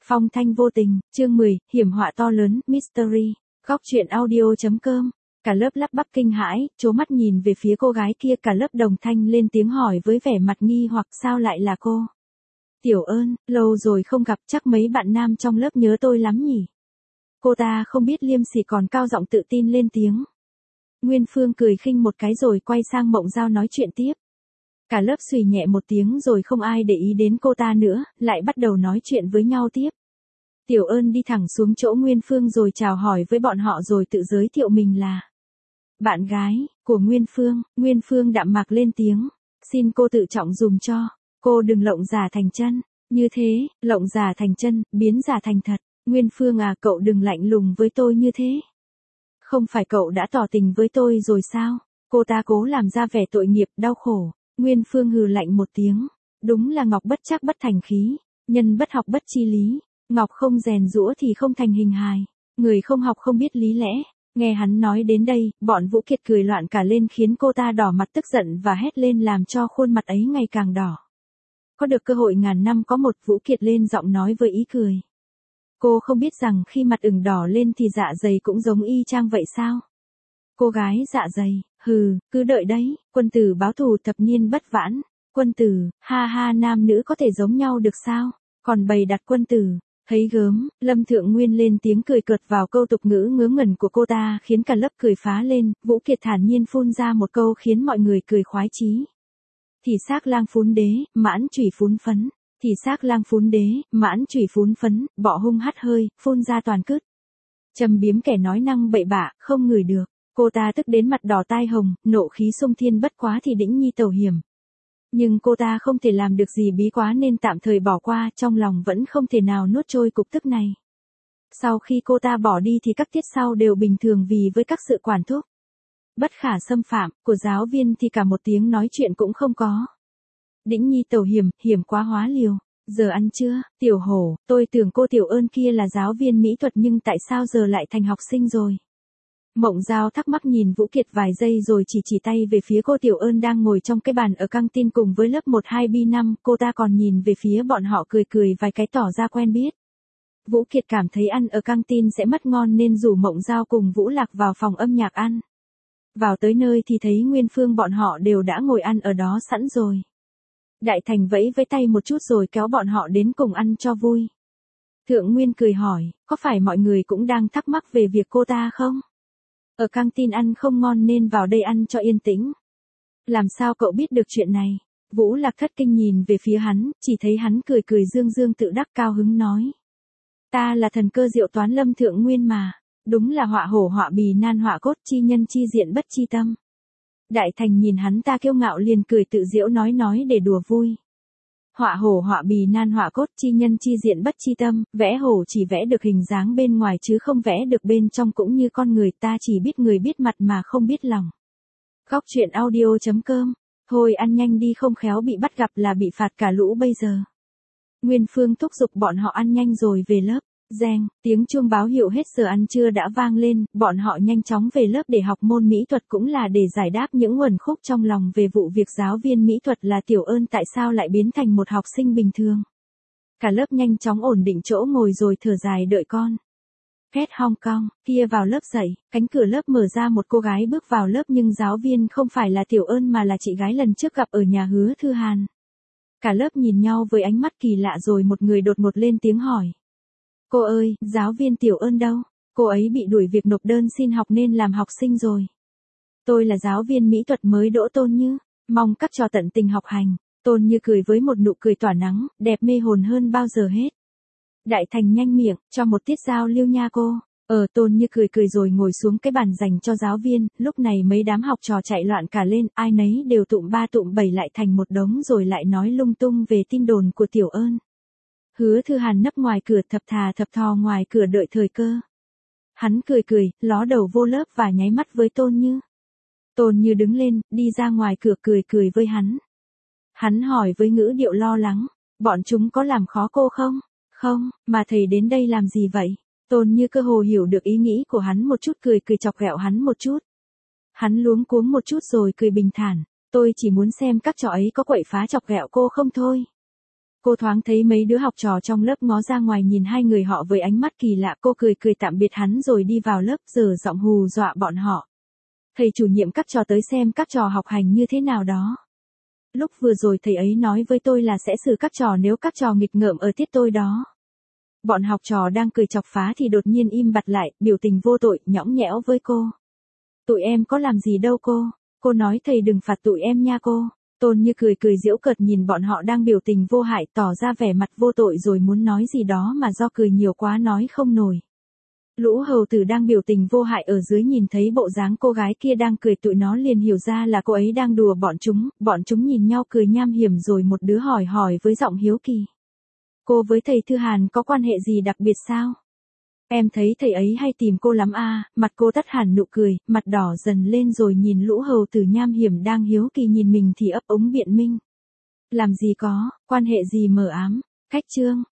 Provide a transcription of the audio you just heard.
Phong thanh vô tình, chương 10, hiểm họa to lớn, mystery. Góc truyện audio.com. Cả lớp lắp bắp kinh hãi, trố mắt nhìn về phía cô gái kia, cả lớp đồng thanh lên tiếng hỏi với vẻ mặt nghi hoặc sao lại là cô. Tiểu Ơn, lâu rồi không gặp, chắc mấy bạn nam trong lớp nhớ tôi lắm nhỉ. Cô ta không biết liêm sỉ còn cao giọng tự tin lên tiếng. Nguyên Phương cười khinh một cái rồi quay sang Mộng Giao nói chuyện tiếp. Cả lớp xùy nhẹ một tiếng rồi không ai để ý đến cô ta nữa, lại bắt đầu nói chuyện với nhau tiếp. Tiểu Ơn đi thẳng xuống chỗ Nguyên Phương rồi chào hỏi với bọn họ rồi tự giới thiệu mình là bạn gái của Nguyên Phương. Nguyên Phương đạm mạc lên tiếng, xin cô tự trọng dùm cho, cô đừng lộng giả thành chân, như thế, lộng giả thành chân, biến giả thành thật. Nguyên Phương à, cậu đừng lạnh lùng với tôi như thế. Không phải cậu đã tỏ tình với tôi rồi sao? Cô ta cố làm ra vẻ tội nghiệp, đau khổ. Nguyên Phương hừ lạnh một tiếng, đúng là ngọc bất trắc bất thành khí, nhân bất học bất chi lý, ngọc không rèn giũa thì không thành hình hài, người không học không biết lý lẽ. Nghe hắn nói đến đây, bọn Vũ Kiệt cười loạn cả lên khiến cô ta đỏ mặt tức giận và hét lên làm cho khuôn mặt ấy ngày càng đỏ. Có được cơ hội ngàn năm có một, Vũ Kiệt lên giọng nói với ý cười. Cô không biết rằng khi mặt ửng đỏ lên thì dạ dày cũng giống y chang vậy sao? Cô gái dạ dày, hừ, cứ đợi đấy, quân tử báo thù thập niên bất vãn. Quân tử, ha ha, nam nữ có thể giống nhau được sao? Còn bày đặt quân tử, thấy gớm, Lâm Thượng Nguyên lên tiếng cười cợt vào câu tục ngữ ngớ ngẩn của cô ta khiến cả lớp cười phá lên. Vũ Kiệt thản nhiên phun ra một câu khiến mọi người cười khoái chí. Thì xác lang phún đế, mãn chủy phún phấn. Thì xác lang phún đế, mãn chủy phún phấn, bọ hung hắt hơi, phun ra toàn cứt. Châm biếm kẻ nói năng bậy bạ, không ngửi được. Cô ta tức đến mặt đỏ tai hồng, nộ khí xung thiên, bất quá thì đĩnh nhi tẩu hiểm. Nhưng cô ta không thể làm được gì bí quá nên tạm thời bỏ qua, trong lòng vẫn không thể nào nuốt trôi cục tức này. Sau khi cô ta bỏ đi thì các tiết sau đều bình thường vì với các sự quản thúc bất khả xâm phạm của giáo viên thì cả một tiếng nói chuyện cũng không có. Đĩnh nhi tẩu hiểm, hiểm quá hóa liều. Giờ ăn chưa, Tiểu Hổ, tôi tưởng cô Tiểu Ơn kia là giáo viên mỹ thuật nhưng tại sao giờ lại thành học sinh rồi? Mộng Giao thắc mắc nhìn Vũ Kiệt vài giây rồi chỉ tay về phía cô Tiểu Ơn đang ngồi trong cái bàn ở căng tin cùng với lớp 1-2B5, cô ta còn nhìn về phía bọn họ cười vài cái tỏ ra quen biết. Vũ Kiệt cảm thấy ăn ở căng tin sẽ mất ngon nên rủ Mộng Giao cùng Vũ Lạc vào phòng âm nhạc ăn. Vào tới nơi thì thấy Nguyên Phương bọn họ đều đã ngồi ăn ở đó sẵn rồi. Đại Thành vẫy với tay một chút rồi kéo bọn họ đến cùng ăn cho vui. Thượng Nguyên cười hỏi, có phải mọi người cũng đang thắc mắc về việc cô ta không? Ở căng tin ăn không ngon nên vào đây ăn cho yên tĩnh. Làm sao cậu biết được chuyện này? Vũ Lạc thất kinh nhìn về phía hắn, chỉ thấy hắn cười dương tự đắc cao hứng nói. Ta là thần cơ diệu toán Lâm Thượng Nguyên mà. Đúng là họa hổ họa bì nan họa cốt, chi nhân chi diện bất chi tâm. Đại Thành nhìn hắn ta kiêu ngạo liền cười tự giễu nói để đùa vui. Họa hổ họa bì nan họa cốt, chi nhân chi diện bất chi tâm, vẽ hổ chỉ vẽ được hình dáng bên ngoài chứ không vẽ được bên trong, cũng như con người ta chỉ biết người biết mặt mà không biết lòng. Góc truyện audio.com. Thôi ăn nhanh đi không khéo bị bắt gặp là bị phạt cả lũ bây giờ. Nguyên Phương thúc giục bọn họ ăn nhanh rồi về lớp. Reng, tiếng chuông báo hiệu hết giờ ăn trưa đã vang lên, bọn họ nhanh chóng về lớp để học môn mỹ thuật, cũng là để giải đáp những uẩn khúc trong lòng về vụ việc giáo viên mỹ thuật là Tiểu Ơn tại sao lại biến thành một học sinh bình thường. Cả lớp nhanh chóng ổn định chỗ ngồi rồi thở dài đợi con. Kết Hong Kong, kia vào lớp dậy, cánh cửa lớp mở ra, một cô gái bước vào lớp nhưng giáo viên không phải là Tiểu Ơn mà là chị gái lần trước gặp ở nhà Hứa Thư Hàn. Cả lớp nhìn nhau với ánh mắt kỳ lạ rồi một người đột ngột lên tiếng hỏi. Cô ơi, giáo viên Tiểu Ơn đâu? Cô ấy bị đuổi việc nộp đơn xin học nên làm học sinh rồi. Tôi là giáo viên mỹ thuật mới đỗ Tôn Như, mong các trò tận tình học hành. Tôn Như cười với một nụ cười tỏa nắng, đẹp mê hồn hơn bao giờ hết. Đại Thành nhanh miệng, cho một tiết giao lưu nha cô. Tôn Như cười rồi ngồi xuống cái bàn dành cho giáo viên, lúc này mấy đám học trò chạy loạn cả lên, ai nấy đều tụm ba tụm bảy lại thành một đống rồi lại nói lung tung về tin đồn của Tiểu Ơn. Hứa Thư Hàn nấp ngoài cửa thập thò ngoài cửa đợi thời cơ. Hắn cười, ló đầu vô lớp và nháy mắt với Tôn Như. Tôn Như đứng lên, đi ra ngoài cửa cười với hắn. Hắn hỏi với ngữ điệu lo lắng, bọn chúng có làm khó cô không? Không, mà thầy đến đây làm gì vậy? Tôn Như cơ hồ hiểu được ý nghĩ của hắn một chút, cười chọc ghẹo hắn một chút. Hắn luống cuống một chút rồi cười bình thản, tôi chỉ muốn xem các trò ấy có quậy phá chọc ghẹo cô không thôi. Cô thoáng thấy mấy đứa học trò trong lớp ngó ra ngoài nhìn hai người họ với ánh mắt kỳ lạ, cô cười cười tạm biệt hắn rồi đi vào lớp giở giọng hù dọa bọn họ. Thầy chủ nhiệm các trò tới xem các trò học hành như thế nào đó. Lúc vừa rồi thầy ấy nói với tôi là sẽ xử các trò nếu các trò nghịch ngợm ở tiết tôi đó. Bọn học trò đang cười chọc phá thì đột nhiên im bặt lại, biểu tình vô tội, nhõng nhẽo với cô. Tụi em có làm gì đâu cô. Cô nói thầy đừng phạt tụi em nha cô. Tôn Như cười cười giễu cợt nhìn bọn họ đang biểu tình vô hại, tỏ ra vẻ mặt vô tội rồi muốn nói gì đó mà do cười nhiều quá nói không nổi. Lũ hầu tử đang biểu tình vô hại ở dưới nhìn thấy bộ dáng cô gái kia đang cười, tụi nó liền hiểu ra là cô ấy đang đùa bọn chúng nhìn nhau cười nham hiểm rồi một đứa hỏi hỏi với giọng hiếu kỳ. Cô với thầy Thư Hàn có quan hệ gì đặc biệt sao? Em thấy thầy ấy hay tìm cô lắm à, mặt cô tắt hẳn nụ cười, mặt đỏ dần lên rồi nhìn lũ hầu tử nham hiểm đang hiếu kỳ nhìn mình thì ấp úng biện minh. Làm gì có, quan hệ gì mờ ám, cách chương.